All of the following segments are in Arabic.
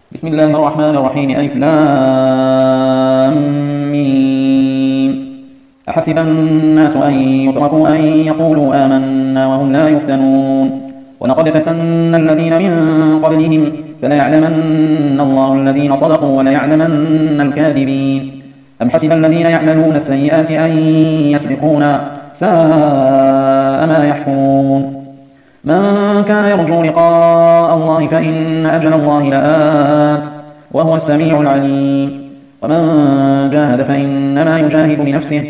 بسم الله الرحمن الرحيم. ألف لام ميم. أحسب الناس أن يتركوا أن يقولوا آمنا وهم لا يفتنون. ولقد فتنا الذين من قبلهم فليعلمن الله الذين صدقوا وليعلمن الكاذبين. أم حسب الذين يعملون السيئات أن يسبقونا ساء ما يحكمون. من كان يرجو لقاء الله فإن أجل الله لآت وهو السميع العليم. ومن جاهد فإنما يجاهد لنفسه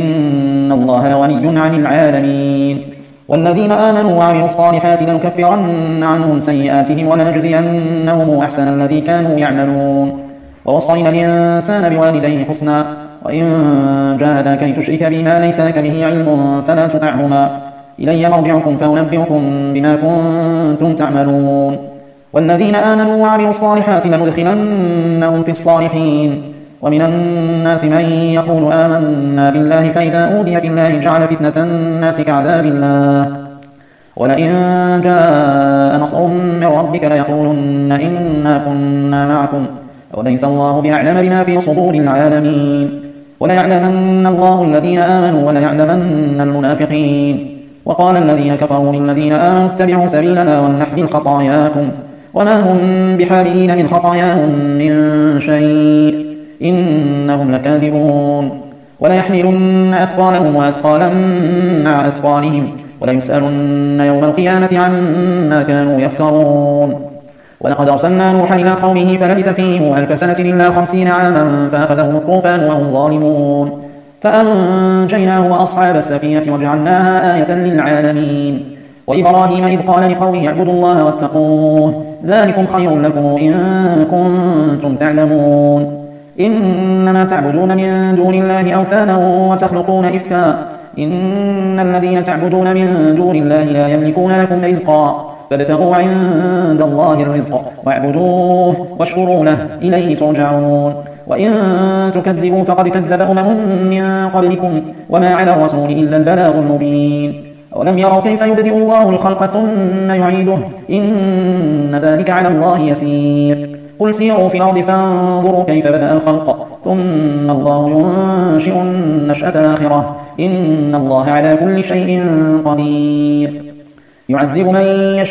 إن الله لغني عن العالمين. والذين آمنوا وعملوا الصالحات لنكفرن عنهم سيئاتهم ولنجزينهم أحسن الذي كانوا يعملون. ووصينا الإنسان بوالديه حسنا وإن جاهداك لتشرك بما ليس لك به علم فلا تطعهما إلي مرجعكم فأنبئكم بما كنتم تعملون. والذين آمنوا وعملوا الصالحات لندخلنهم في الصالحين. ومن الناس من يقول آمنا بالله فإذا أوذي في الله جعل فتنة الناس كعذاب الله ولئن جاء نصر من ربك ليقولن إنا كنا معكم أوليس الله بأعلم بما في صدور العالمين. وليعلمن الله الذين آمنوا وليعلمن المنافقين. وقال الذين كفروا للذين آمنوا اتبعوا سبيلنا ولنحمل خطاياكم وما هم بحاملين من خطاياهم من شيء إنهم لكاذبون. وليحملن أثقالهم وأثقالا مع أثقالهم وليسألن يوم القيامة عما كانوا يفترون. ولقد أرسلنا نوحا إلى قومه فلبث فيهم 1000 سنة إلا 50 عاما فأخذهم الطوفان وهم ظالمون فأنجيناه وأصحاب السفينة وجعلناها آية للعالمين. وإبراهيم إذ قال لقومه اعبدوا الله واتقوه ذلكم خير لكم إن كنتم تعلمون. إنما تعبدون من دون الله أوثانا وتخلقون إفكا إن الذين تعبدون من دون الله لا يملكون لكم رزقا فابتغوا عند الله الرزق واعبدوه واشكروا له إليه ترجعون. وإن تكذبوا فقد كذب من قبلكم وما على الرسول إلا البلاغ المبين. أولم يروا كيف يبدئ الله الخلق ثم يعيده إن ذلك على الله يسير. قل سيروا في الأرض فانظروا كيف بدأ الخلق ثم الله ينشئ النشأة الآخرة إن الله على كل شيء قدير. يعذب من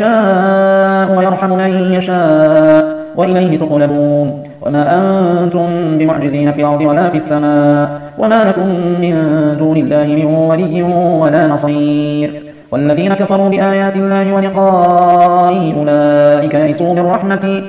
يشاء ويرحم من يشاء وإليه تقلبون. وما أنتم بمعجزين في الأرض ولا في السماء وما لكم من دون الله من ولي ولا نصير. والذين كفروا بآيات الله ولقائه أولئك يئسوا من رحمتي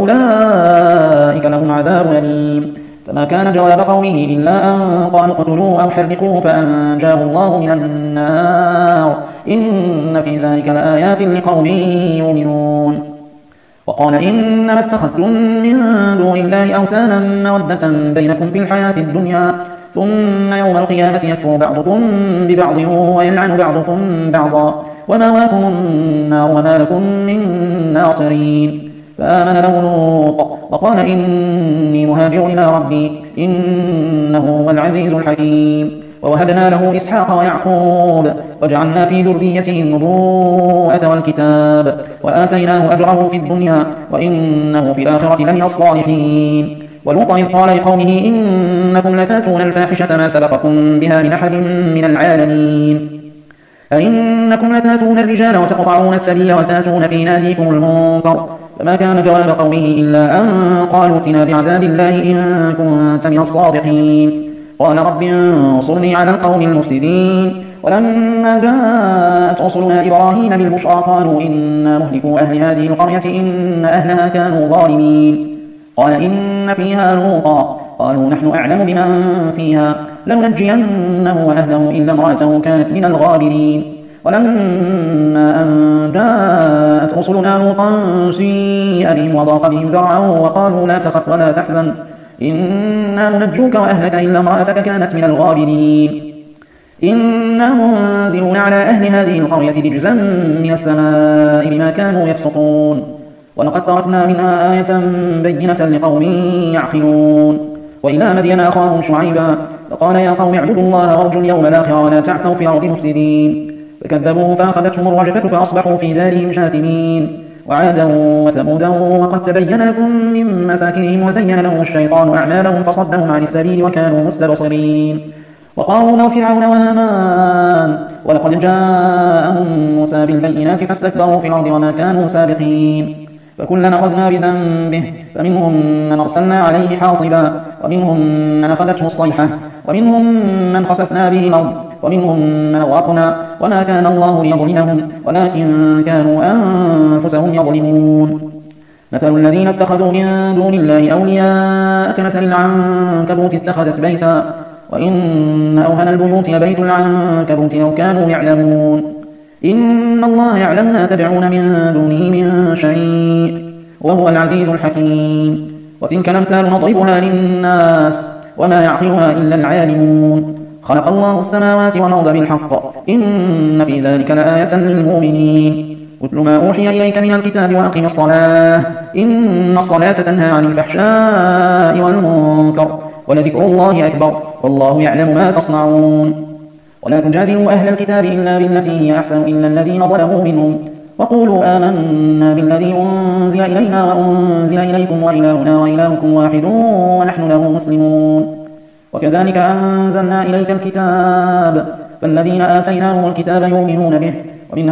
وأولئك لهم عذاب أليم. فما كان جواب قومه إلا أن قالوا اقتلوه أو حرقوه فأنجاه الله من النار إن في ذلك لآيات لقوم يؤمنون. وقال إنما اتخذتم من دون الله أوثانا مودة بينكم في الحياة الدنيا ثم يوم القيامة يكفر بعضكم ببعض ويلعن بعضكم بعضا ومأواكم النار وما لكم من ناصرين. فآمن له لوط وقال إني مهاجر إلى ربي إنه هو العزيز الحكيم. ووهبنا له إسحاق ويعقوب وجعلنا في ذريته النبوءة والكتاب وآتيناه أجره في الدنيا وإنه في الآخرة لمن الصالحين. ولوطا إذ قال لقومه إنكم لتأتون الفاحشة ما سبقكم بها من أحد من العالمين أئنكم لتأتون الرجال وتقطعون السبيل وتأتون في ناديكم المنكر. فما كان جواب قومه إلا أن قالوا ائتنا بعذاب الله إن كنت من الصادقين. قال رب انصرني على القوم المفسدين. ولما جاءت رسلنا إبراهيم بالبشرى قالوا إنا مهلكوا أهل هذه القرية إن أهلها كانوا ظالمين. قال إن فيها لوطا قالوا نحن أعلم بمن فيها لننجينه وأهله إلا امرأته كانت من الغابرين. ولما أن جاءت رسلنا لوطا سيء بهم وضاق بهم ذرعا وقالوا لا تخف ولا تحزن إنا ننجوك وأهلك إلا امرأتك كانت من الغابرين. إنا منزلون على أهل هذه القرية رجزا من السماء بما كانوا يفسقون. ولقد تركنا منها آية بينة لقوم يعقلون. وإلى مدين أخاهم شعيبا فقال يا قوم اعبدوا الله وارجوا اليوم الآخر ولا تعثوا في الأرض مفسدين. فكذبوه فأخذتهم الرجفة فأصبحوا في دارهم جاثمين. وعادا وثمودا وقد تبين لكم من مساكنهم وزين لهم الشيطان أعمالهم فصدهم عن السبيل وكانوا مستبصرين وقارون وفرعون وهامان ولقد جاءهم موسى بالبينات فاستكبروا في الأرض وما كانوا سابقين فكلا أخذنا بذنبه فمنهم من أرسلنا عليه حاصبا ومنهم من أخذته الصيحة ومنهم من خسفنا به الأرض ومنهم من أغرقنا وما كان الله ليظلمهم ولكن كانوا أنفسهم يظلمون مثل الذين اتخذوا من دون الله أولياء كمثل العنكبوت اتخذت بيتا وإن أوهن البيوت لبيت العنكبوت لو كانوا يعلمون إن الله يعلم ما تدعون من دونه من شيء وهو العزيز الحكيم وتلك الأمثال نضربها للناس وما يعقلها إلا العالمون خلق الله السماوات والأرض بالحق إن في ذلك لآية للمؤمنين اتل ما أوحي إليك من الكتاب وأقم الصلاة إن الصلاة تنهى عن الفحشاء والمنكر ولذكر الله أكبر والله يعلم ما تصنعون ولا تجادلوا أهل الكتاب إلا بالتي هي أحسن إلا الذين ظلموا منهم وقولوا آمنا بالذي أنزل إلينا وأنزل إليكم وإلهنا وإلهكم واحد ونحن له مسلمون وكذلك أنزلنا إليك الكتاب فالذين آتيناهم الكتاب يؤمنون به ومن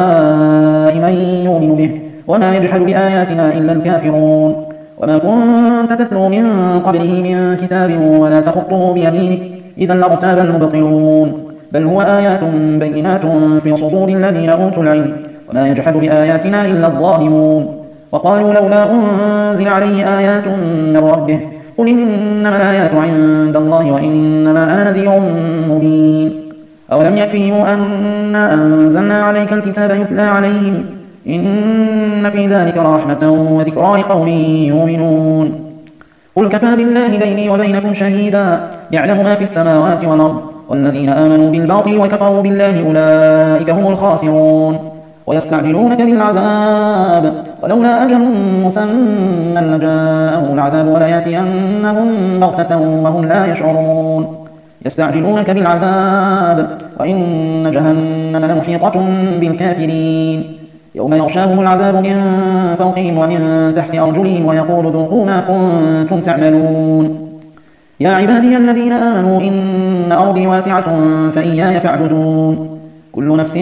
هؤلاء من يؤمن به وما يجحد بآياتنا إلا الكافرون وما كنت تتلو من قبله من كتاب ولا تخطه بيمينك إذا لارتاب المبطلون بل هو آيات بينات في صدور الذين أوتوا العلم وما يجحد بآياتنا إلا الظالمون وقالوا لولا أنزل عليه آيات من ربه قل إنما الآيات عند الله وإنما أنا نذير مبين أولم يكفهم أنا أنزلنا عليك الكتاب يتلى عليهم إن في ذلك رحمة وذكرى لقوم يؤمنون قل كفى بالله بيني وبينكم شهيدا يعلم ما في السماوات والأرض والذين آمنوا بالباطل وكفروا بالله أولئك هم الخاسرون ويستعجلونك بالعذاب ولولا أجل مسمى لجاءهم العذاب وليأتينهم بغتة وهم لا يشعرون يستعجلونك بالعذاب وإن جهنم لمحيطة بالكافرين يوم يغشاهم العذاب من فوقهم ومن تحت أرجلهم ويقول ذوقوا ما كنتم تعملون يا عبادي الذين آمنوا إن أرضي واسعة فإياي فاعبدون كل نفس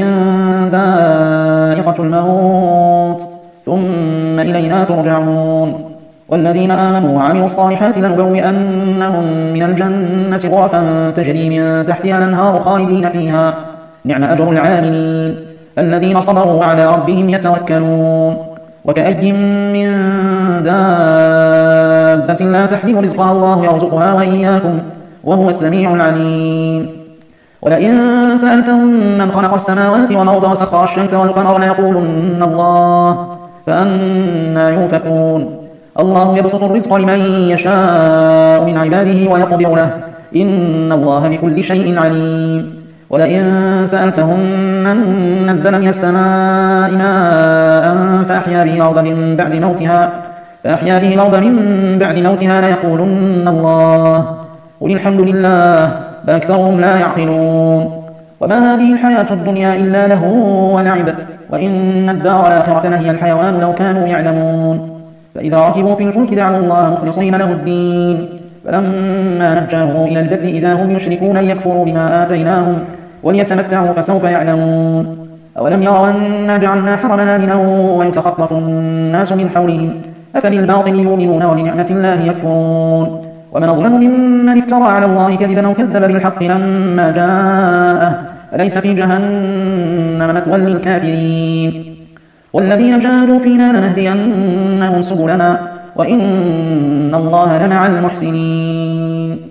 ذائقة الموت ثم إلينا ترجعون والذين آمنوا وعملوا الصالحات لنبوئنهم من الجنة غرفا تجري من تحتها الأنهار خالدين فيها نعم أجر العاملين الذين صبروا على ربهم يتوكلون وكأي من دابة لا تحمل رزقها الله يرزقها وإياكم وهو السميع العليم ولئن سألتهم من خلق السماوات والأرض وسخر الشمس والقمر ليقولن الله فأنى يؤفكون الله يبسط الرزق لمن يشاء من عباده ويقدر له إن الله بكل شيء عليم ولئن سألتهم من نزل من السماء ماء فأحيا به الأرض من بعد موتها ليقولن الله قل الحمد لله بل أكثرهم لا يعقلون وما هذه الحياة الدنيا إلا لهو ولعب وإن الدار الآخرة لهي الحيوان لو كانوا يعلمون فإذا ركبوا في الفلك دعوا الله مخلصين له الدين فلما نجاهم إلى البر إذا هم يشركون ليكفروا بما آتيناهم وليتمتعوا فسوف يعلمون أولم يروا أنا جعلنا حرما آمنا ويتخطف الناس من حولهم أفبالباطل يؤمنون وبنعمة الله يكفرون ومن أظلم ممن افترى على الله كذبا أو كذب بالحق لما جاءه أليس في جهنم مثوى للكافرين والذين جاهدوا فينا لنهدينهم سبلنا وإن الله لمع المحسنين